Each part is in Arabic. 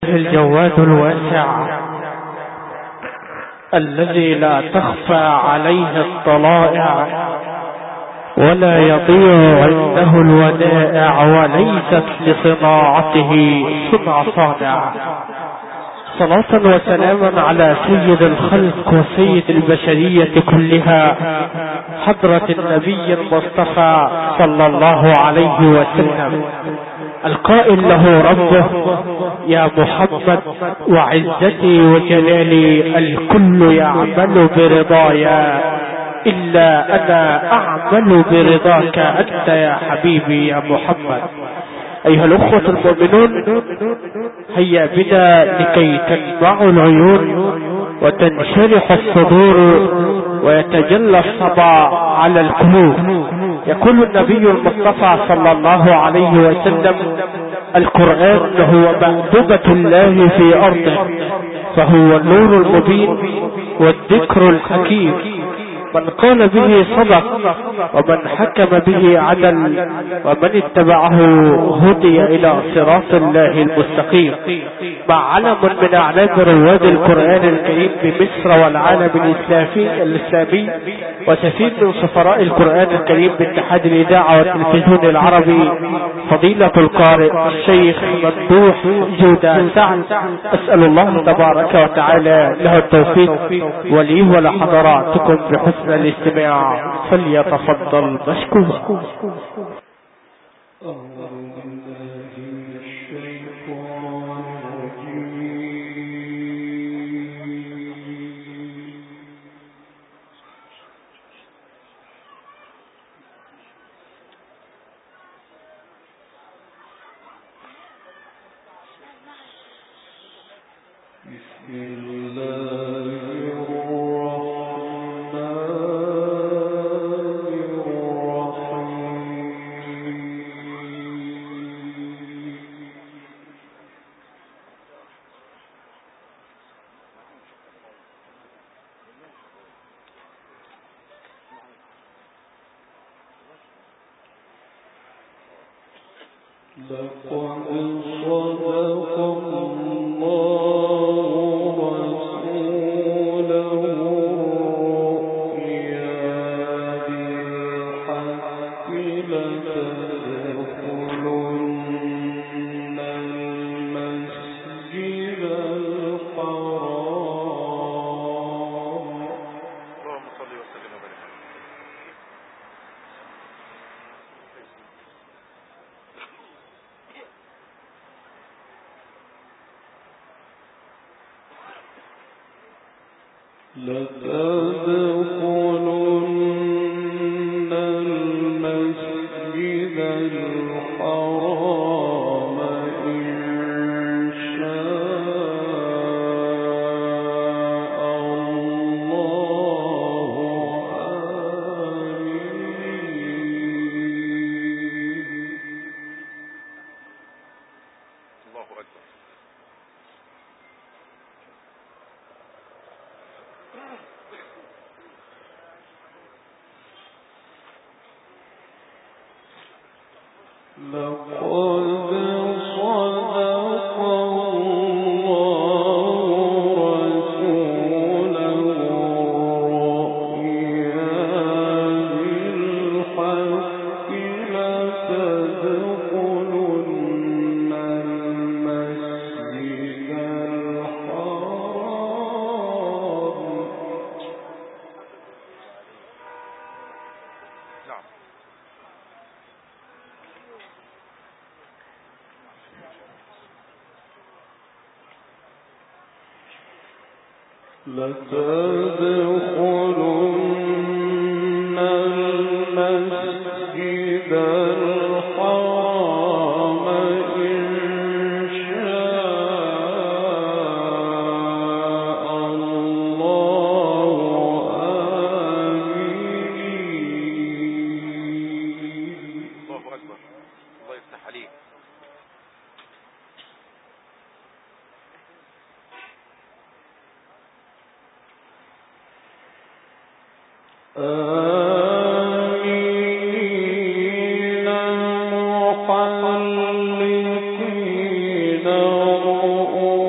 الجواد الواسع الذي لا تخفى عليه الطلائع ولا يضيع عنده الودائع وليست لصناعته صنع صانع. صلاة وسلاما على سيد الخلق وسيد البشرية كلها حضرة النبي المصطفى صلى الله عليه وسلم القائل له ربه: يا محمد وعزتي وجلالي الكل يعمل برضايا إلا أنا أعمل برضاك أنت يا حبيبي يا محمد. أيها الأخوة المؤمنون، هيا بنا لكي تنبع العيون وتنشرح الصدور ويتجلى الصبا على القلوب. يقول النبي المصطفى صلى الله عليه وسلم: القرآن هو مأدبة الله في أرضه، فهو النور المبين والذكر الحكيم، من قال به صدق ومن حكم به عدل ومن اتبعه هدي إلى صراط الله المستقيم. مع علم من أعلام رواد القرآن الكريم بمصر والعالم الإسلامي وسفير من سفراء القرآن الكريم باتحاد الإذاعة والتلفزيون العربي، فضيلة القارئ الشيخ ممدوح جودة سعد، أسأل الله تبارك وتعالى له التوفيق ولي ولحضراتكم بحسن الاستماع، فليتفضل مشكورا. محلقين رؤوسهم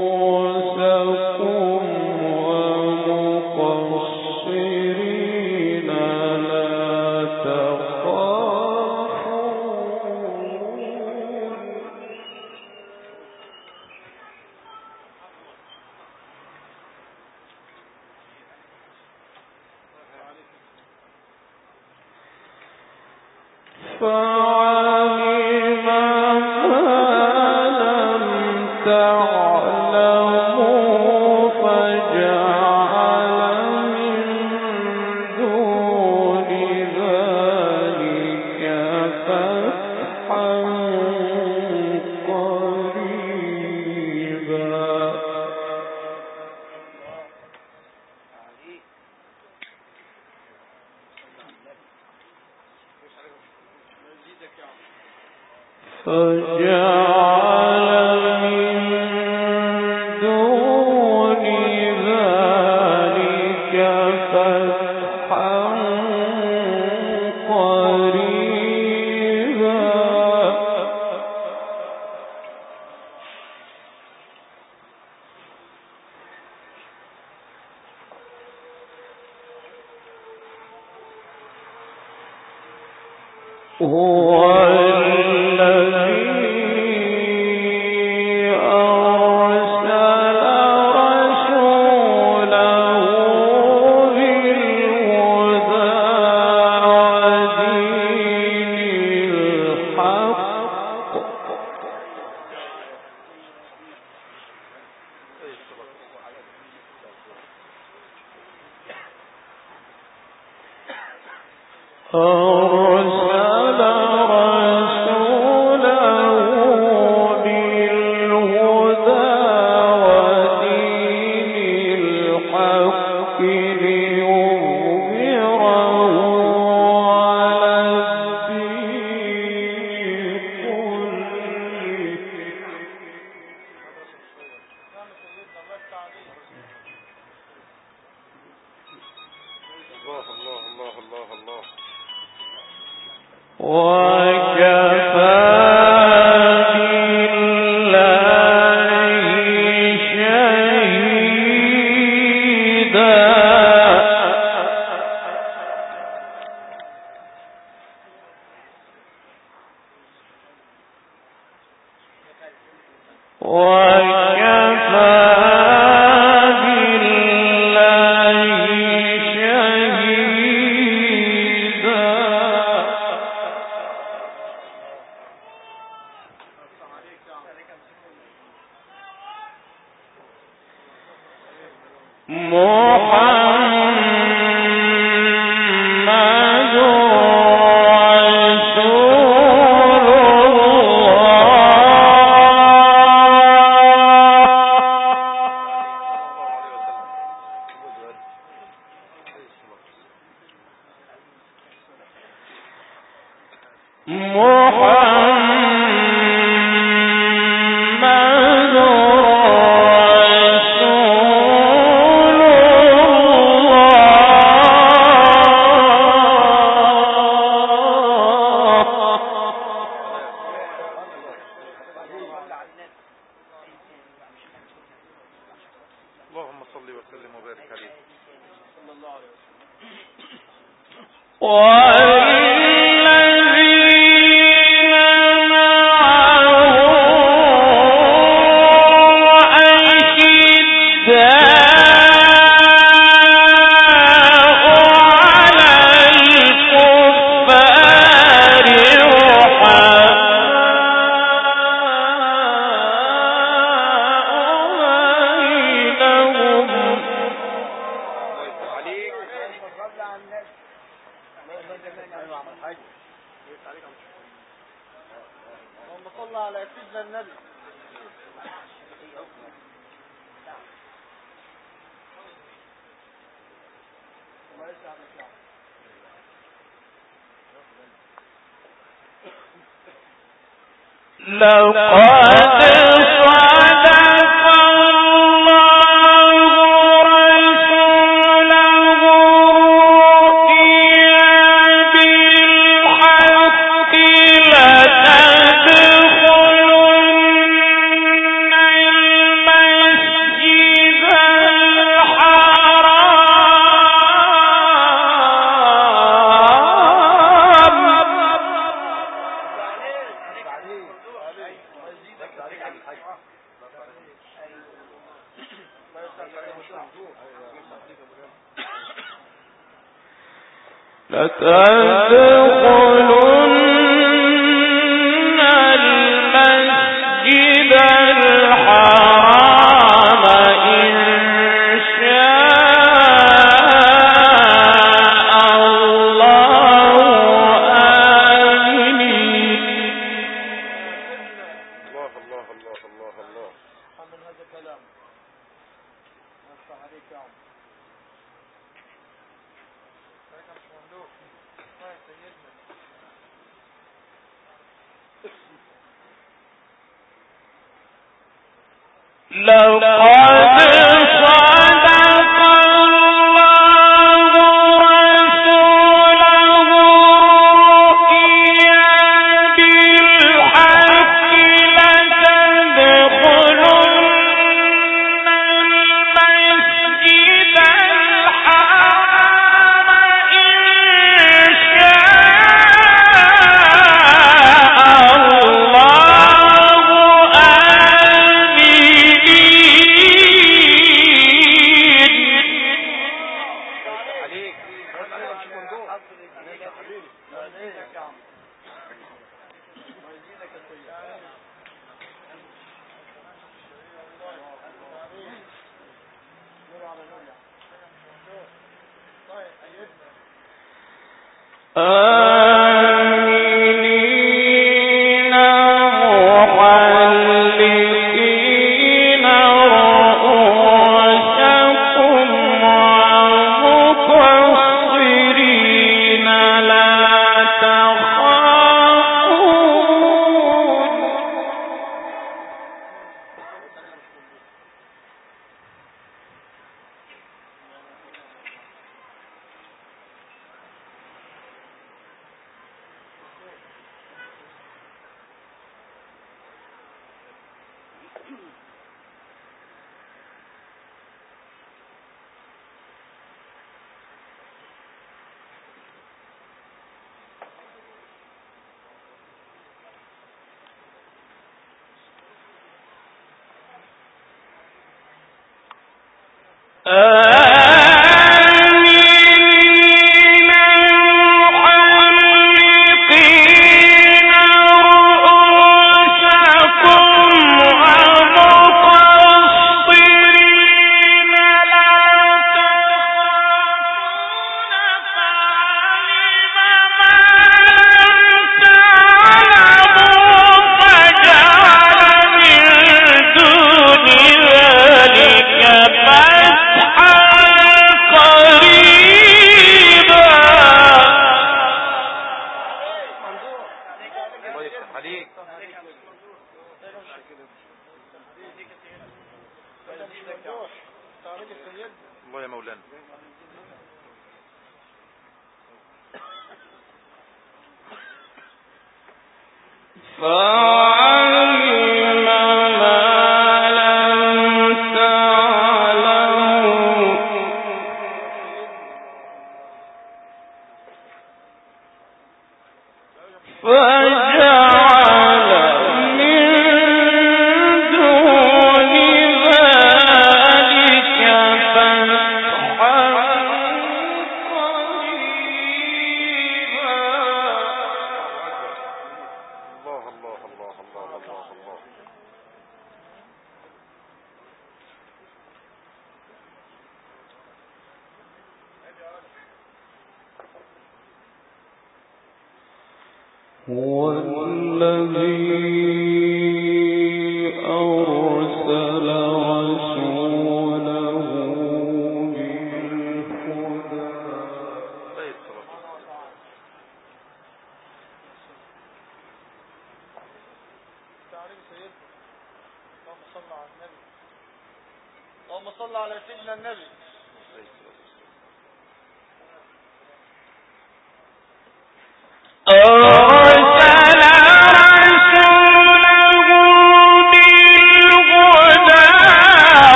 لتدخلن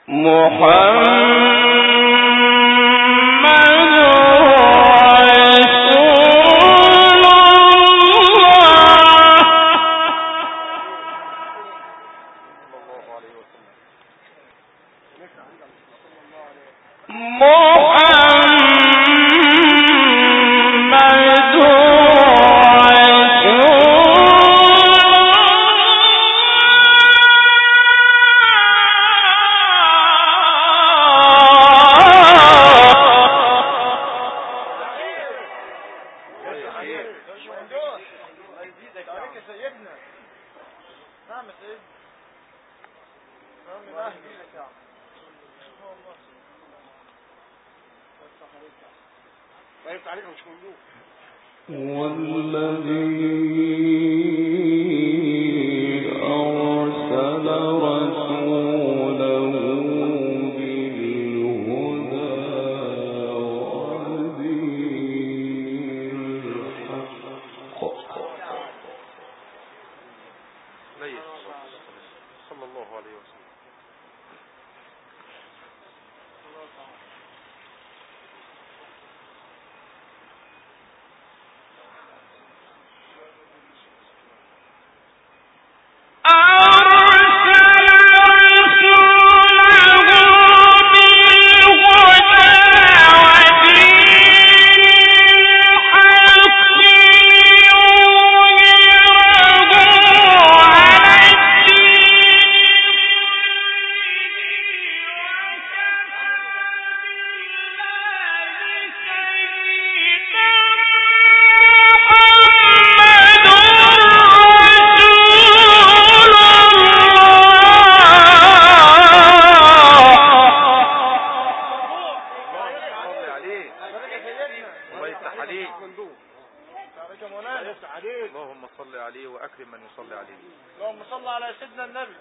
اللهم صل عليه وأكرم من يصلي عليه. اللهم صل على سيدنا النبي.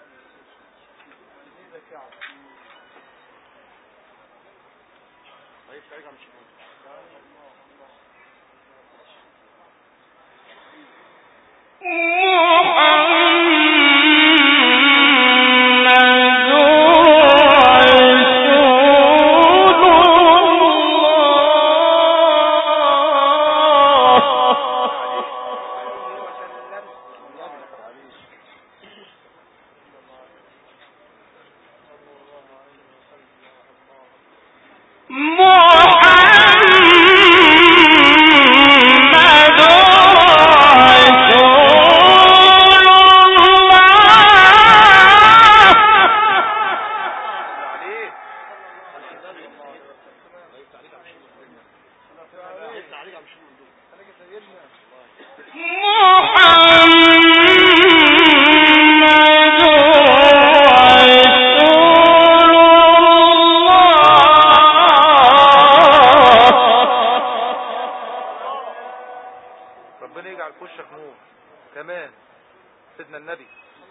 ربنا يجعل في وشك نور كمان سيدنا النبي.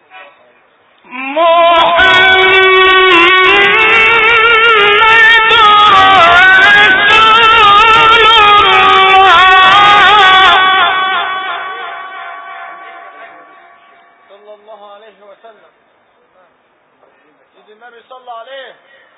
صلى الله عليه وسلم. سيدنا النبي صلى عليه.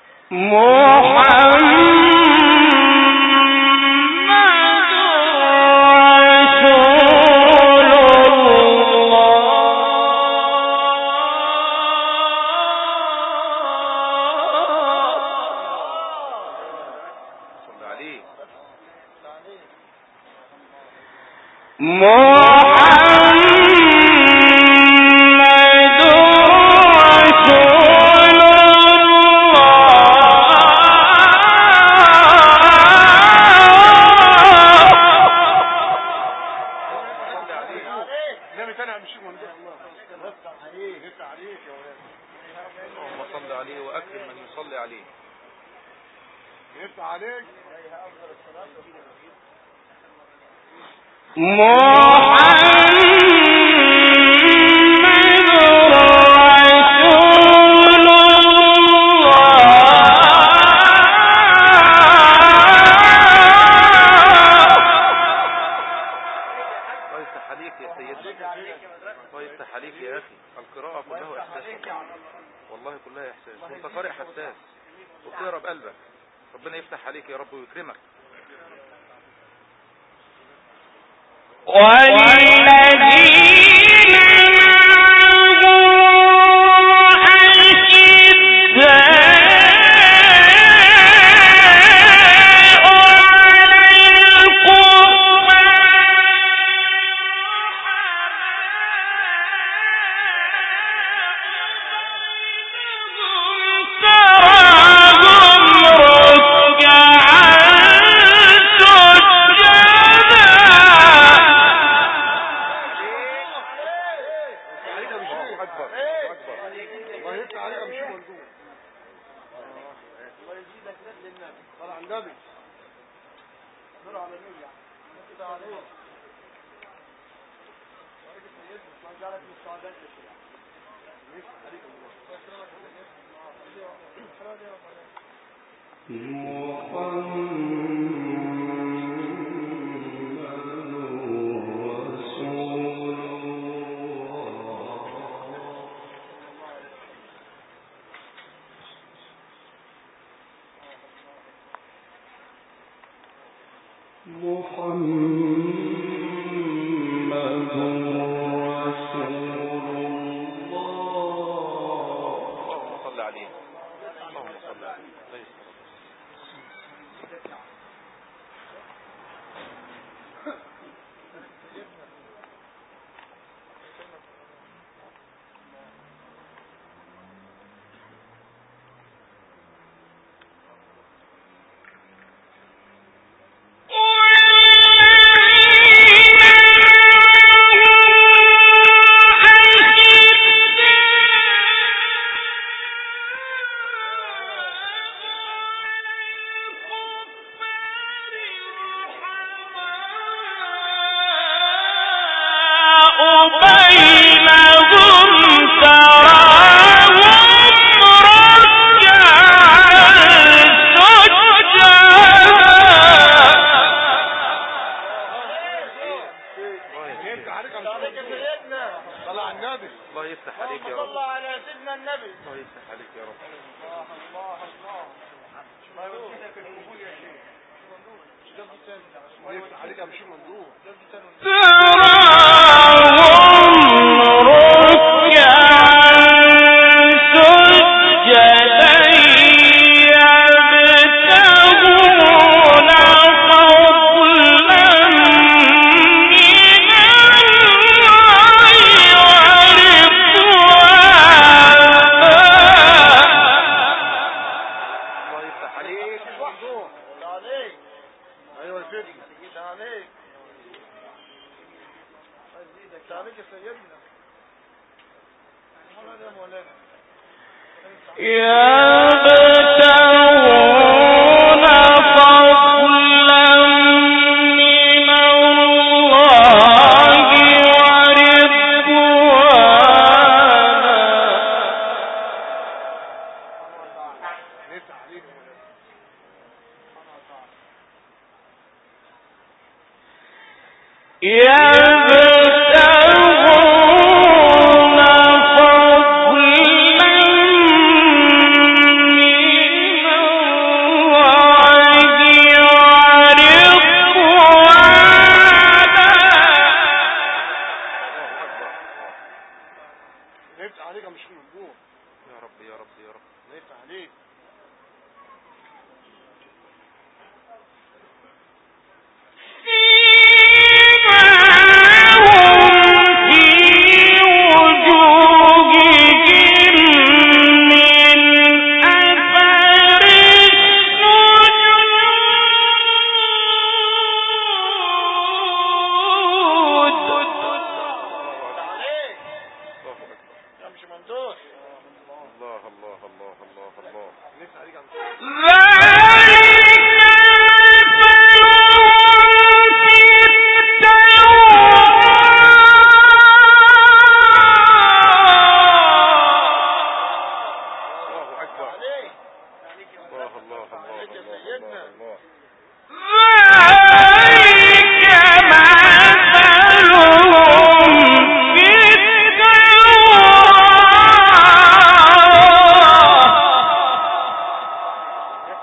اللهم صل عليه وأكرم من يصلي عليه. يفتح عليك. الله يفتح عليك يا أخي. القراءة كلها إحساس والله، كلها إحساس. وأنت قارئ حساس. منورة بقلبك. ربنا يفتح عليك يا رب ويكرمك.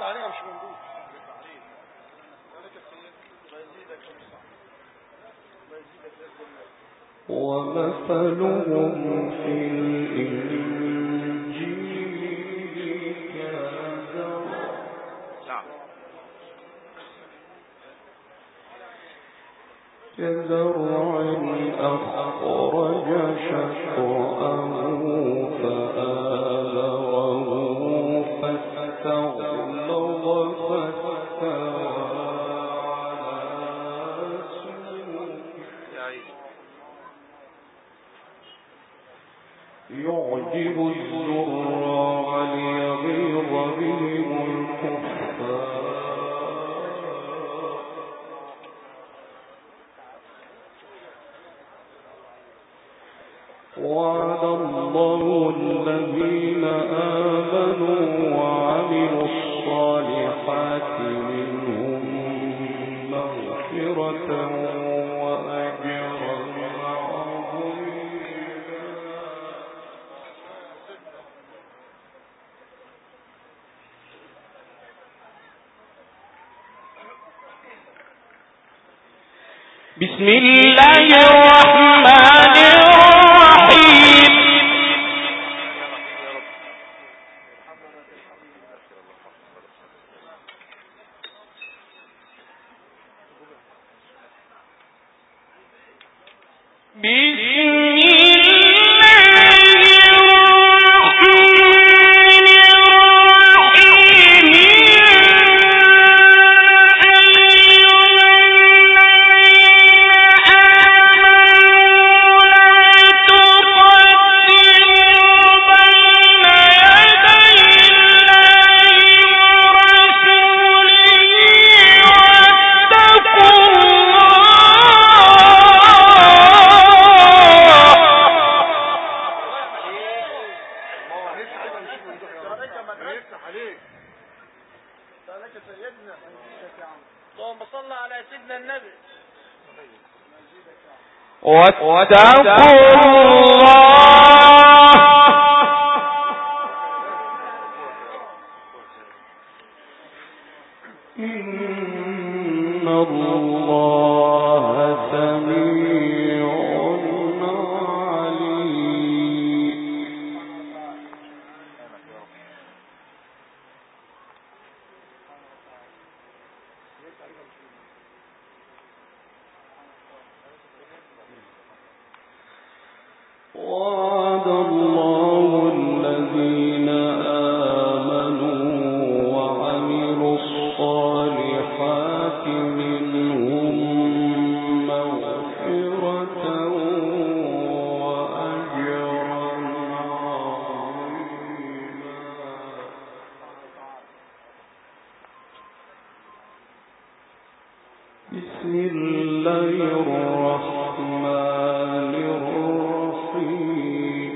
عليها مش موجود. ومثلهم في الإنجيل كزرع أخرج شطأه فآزره فاستغلظ فاستوى على سوقه يعجب الزراع ليغيظ بهم الكفار. وعد الله الذين آمنوا وعملوا الصالحات منهم مغفرة وأجرا عظيما. بسم الله الرحمن الرحيم. واتقوا الله إن الله سميع عليم. وعد الله الذين آمنوا وعملوا الصالحات منهم مغفرة وأجرا عظيما. بسم الله الرحمن الرحيم.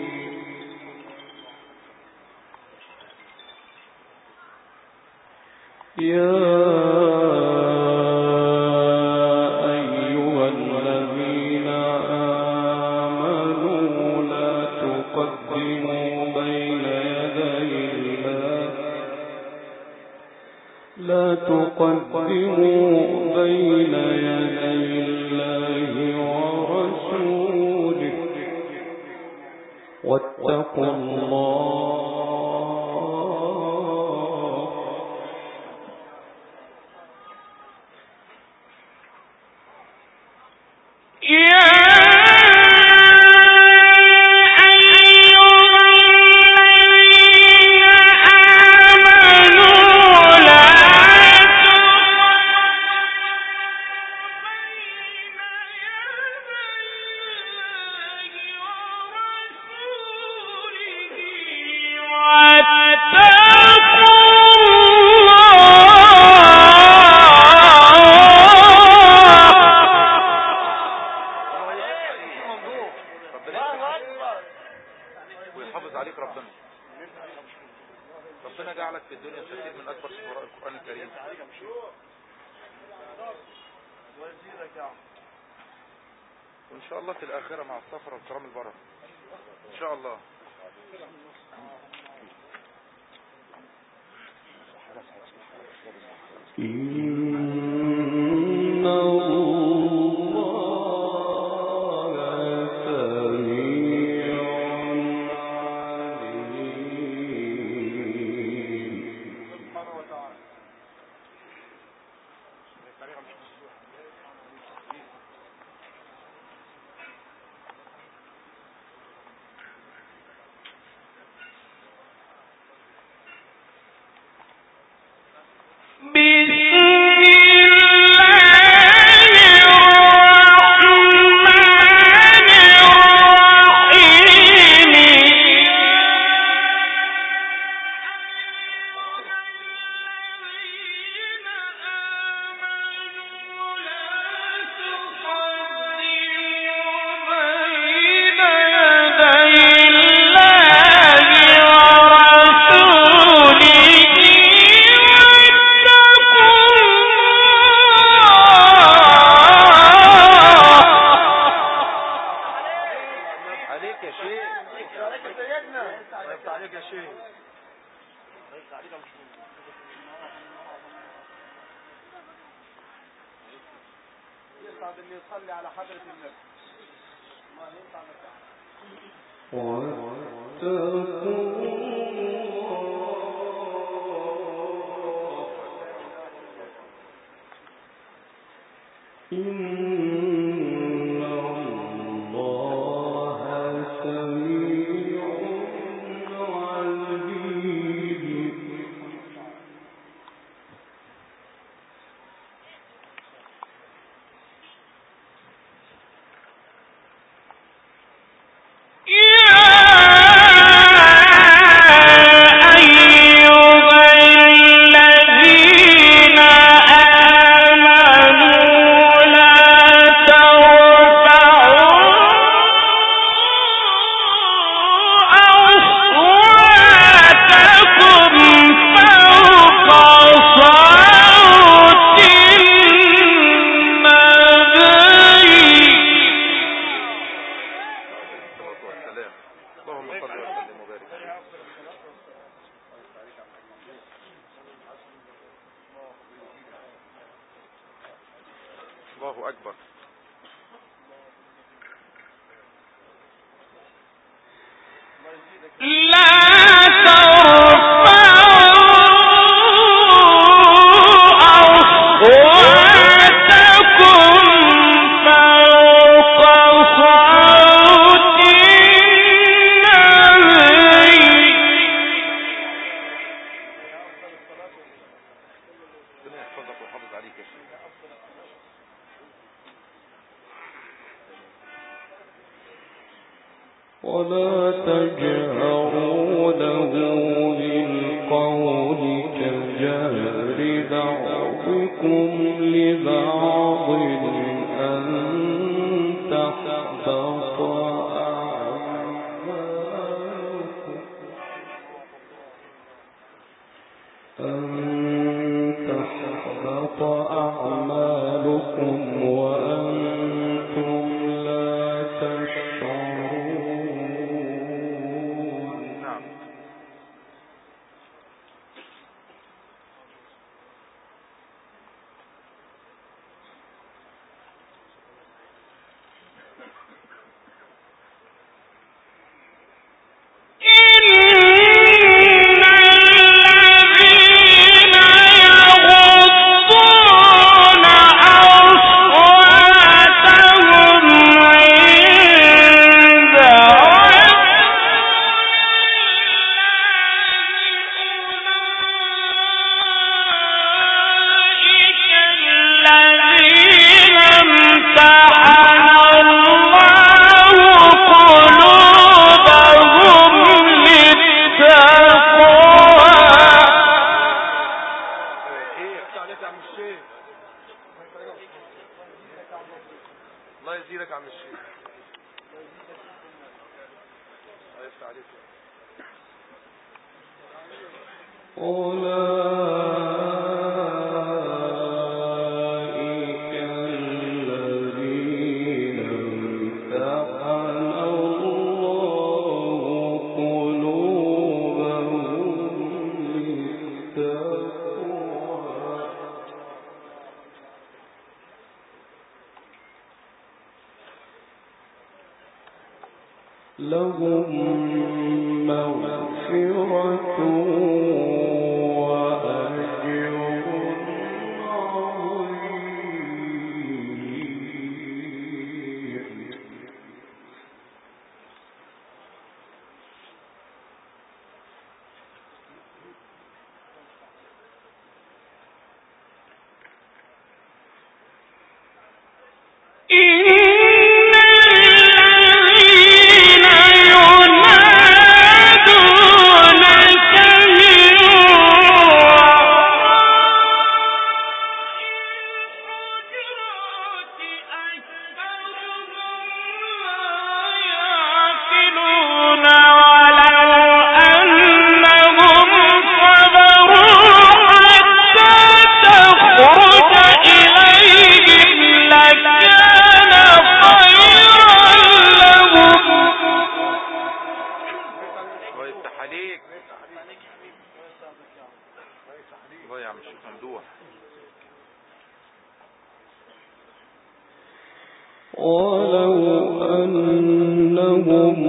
يا أيها الذين آمنوا لا تقدموا بين يدي الله ورسوله واتقوا الله. ويحافظ عليك ربنا جعلك في الدنيا كثير من أكبر سفراء القرآن الكريم. وإن شاء الله في الآخرة مع السفر والكرام البركة إن شاء الله. الله أكبر. ولا تجهروا له بالقول كجهر بعضكم لبعض أن تحبط أعمالكم وأنتم لا تشعرون. نعم. الله يزيدك عم الشيخ. الله يفتح عليك. أولئك الذين امتحن الله قلوبهم للتقوى لهم مغفرة وأجر عظيم. ولو أنهم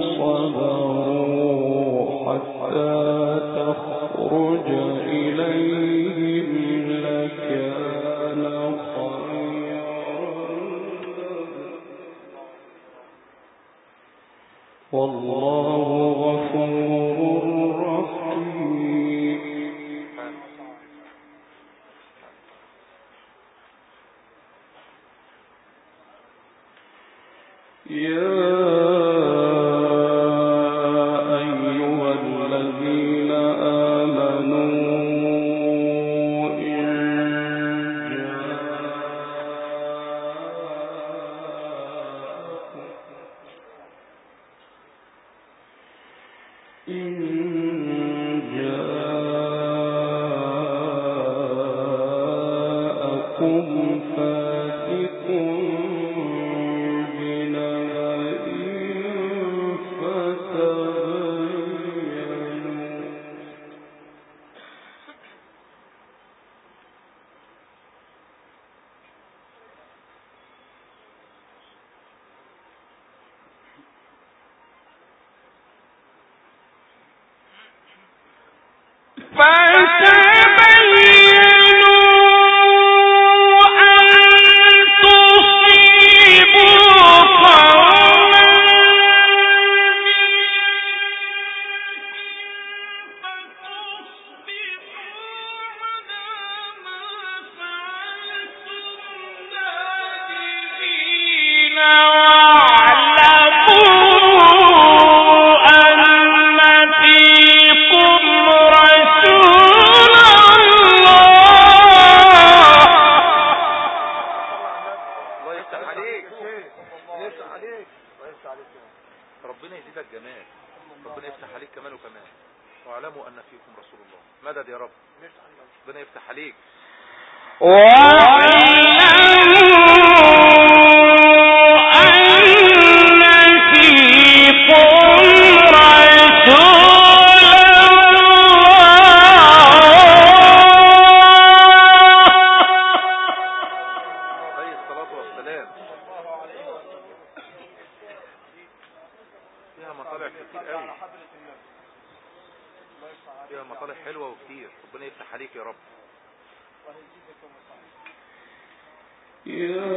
صبروا حتى تخرج إليهم لكان خيرا والله غفور رحيم. يا أيها الذين آمنوا إن جاءكم فاسق ربنا يزيدك جمال، ربنا يفتح عليك كمان وكمان. واعلموا أن فيكم رسول الله. مدد يا رب، ربنا يفتح عليك. فيها مطالب حلوة وكتير، ربنا يفتح عليك يا رب. يا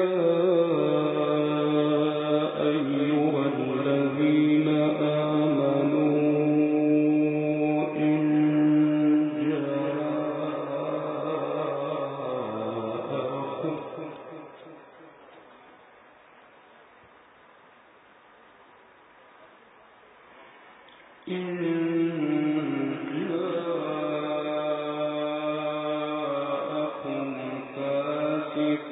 أيها الذين آمنوا إن جاءكم فاسق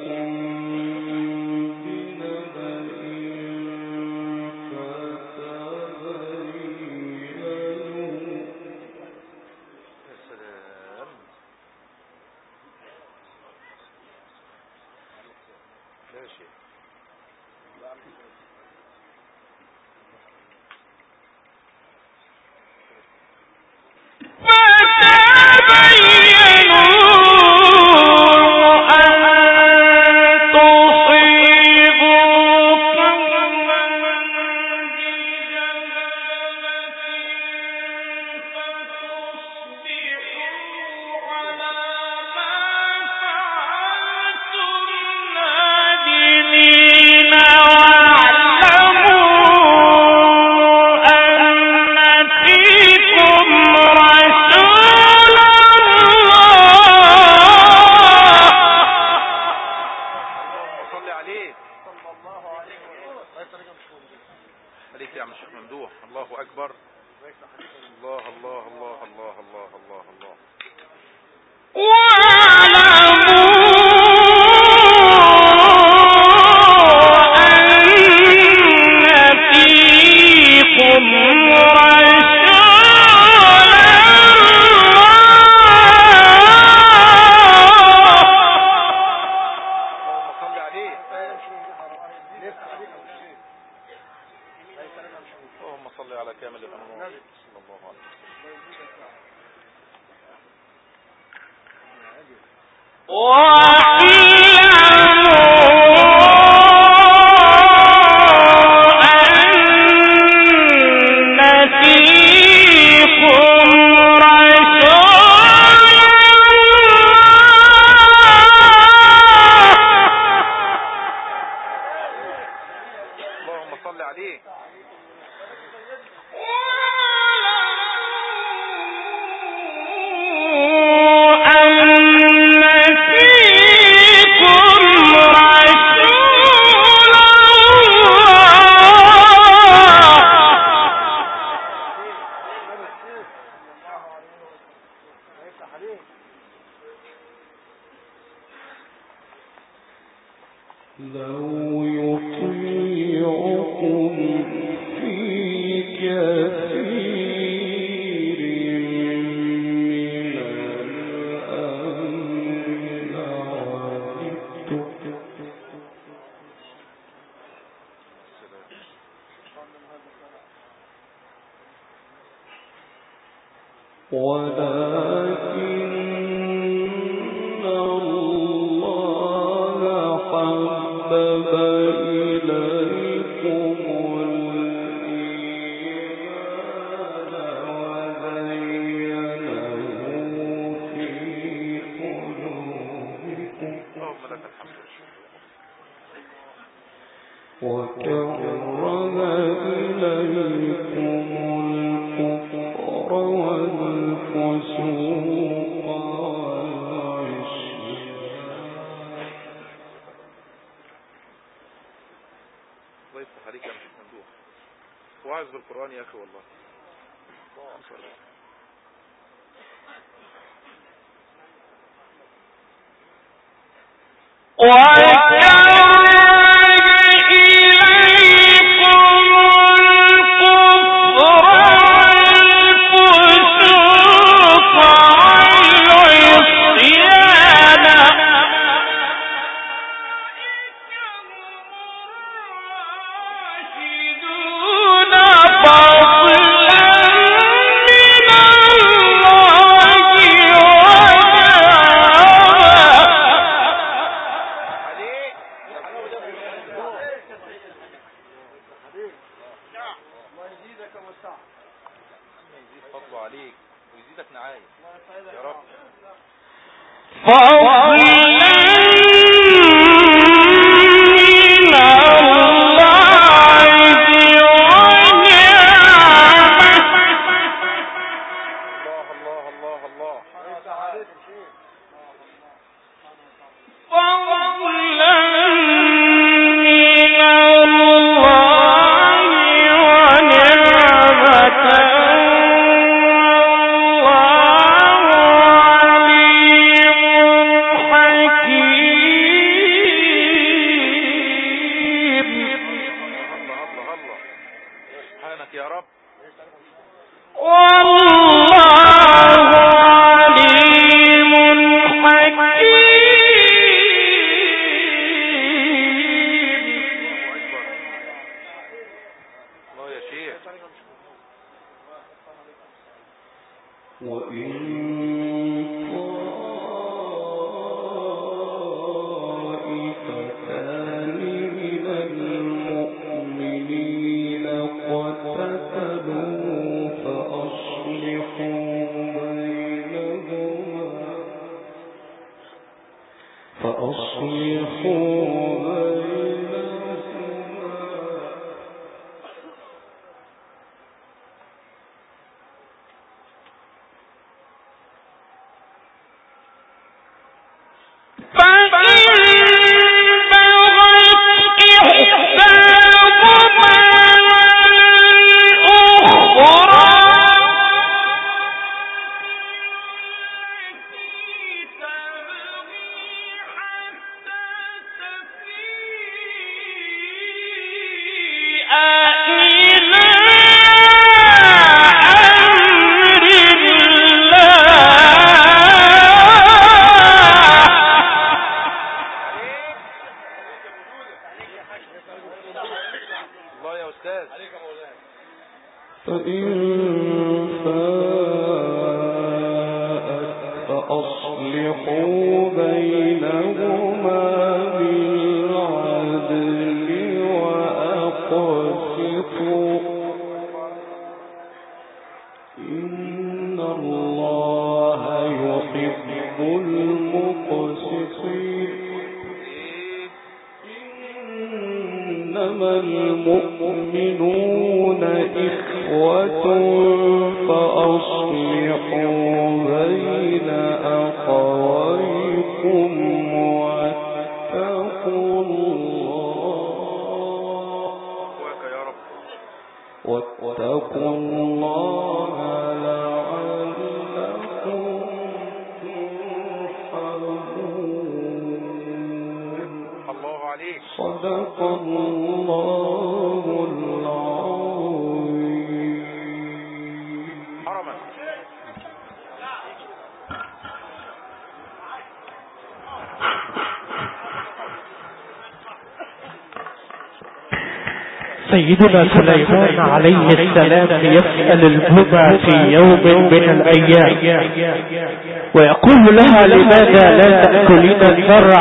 فأصلحوا بين إنما المؤمنون إخوة فأصلحوا بين أخويكم واتقوا الله لعلكم ترحمون. الله عليك. صدق الله العظيم. حرما. سيدنا سليمان عليه السلام يسأل الهمى في يوم من الأيام ويقول لها لماذا لا تأكلين الزرع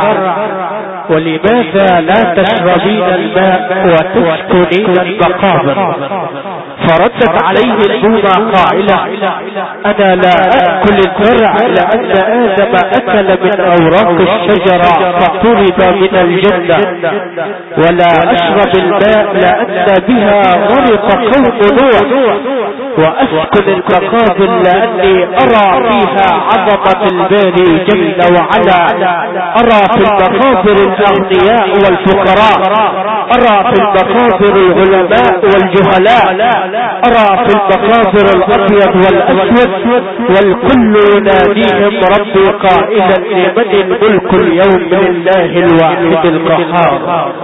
ولماذا لا تشربين الماء وتسكنين المقابر؟ فردت عليه الهمى قائلة أنا لا أأكل الزرع لأن آدم أكل من أوراق الشجرة فطرد من الجنة، ولا أشرب الماء لأن بها غرق قوم نوح، وأسكن المقابر لأني أرى فيها عظمة الباري جل وعلا. أرى في المقابر الأغنياء والفقراء، أرى في المقابر العلماء والجهلاء، أرى في المقابر الأبيض والأسود، والكل يناديهم ربي قائلا لمن الملك اليوم لله الواحد القهار.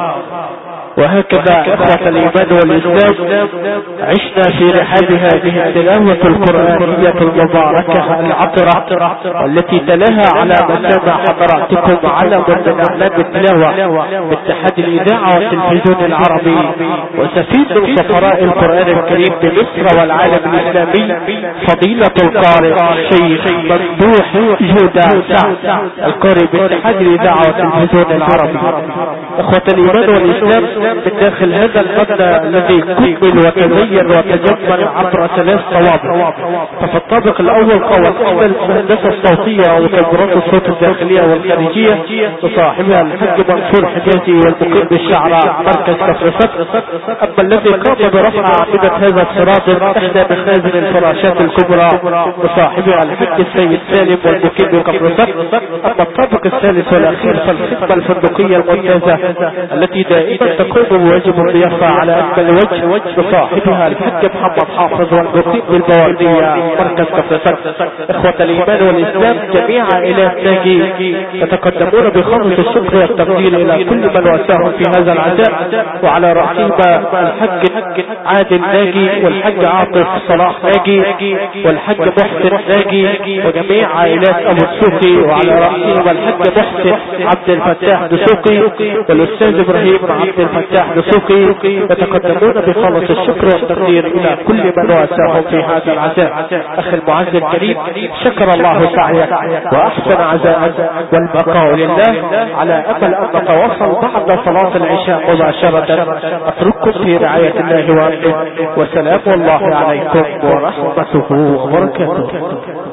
وهكذا إخوة الإيمان والإسلام عشنا في رحاب هذه التلاوة القرآنية المباركة العطرة والتي تلاها على مسامع حضراتكم علم من أعلام التلاوة باتحاد الإذاعة والتلفزيون العربي وسفير سفراء القرآن الكريم بمصر والعالم الإسلامي فضيلة القارئ الشيخ ممدوح جودة سعد القارئ باتحاد الإذاعة والتلفزيون العربي. إخوة الإيمان والإسلام من داخل هذا المبنى الذي كمل وتزين وتجمل عبر 3 طوابق، ففي الطابق الأول قوى الهندسة الصوتية وكاميرات الصوت الداخلية والخارجية وصاحبها الحاج منصور حجازي والمقيم بالشعراء مركز كفر سكر. أما الذي قام برفع أعمدة هذا السرادق إحدى مخازن الفراشات الكبرى وصاحبها الحاج السيد سالم والمقيم بكفر سكر. أما الطابق الثالث والأخير فالخدمة الفندقية الممتازة التي دائما تقوم بواجب الضيافة على أكمل وجه وصاحبها الحاج محمد حافظ والمقيم بالبواردية مركز كفر سكر. إخوة الإيمان والإسلام جميع عائلات ناجي يتقدمون بخالص الشكر والتقدير إلى كل من واساهم في هذا العزاء، وعلى رأسهما الحاج عادل ناجي والحاج عاطف صلاح ناجي والحاج محسن ناجي وجميع عائلات أبو السوقي، وعلى رأسهما الحاج محسن عبد الفتاح دسوقي والأستاذ إبراهيم عبد الفتاح دسوقي يتقدمون بخالص الشكر والتقدير إلى كل من واساهم في هذا العزاء. أخي المعز الكريم، شكر الله سعيك وأحسن عزاءك، والبقاء لله على أمل أن نتواصل بعد صلاة العشاء مباشرة. أترككم في رعاية الله وأمنه، وسلام الله عليكم ورحمته وبركاته.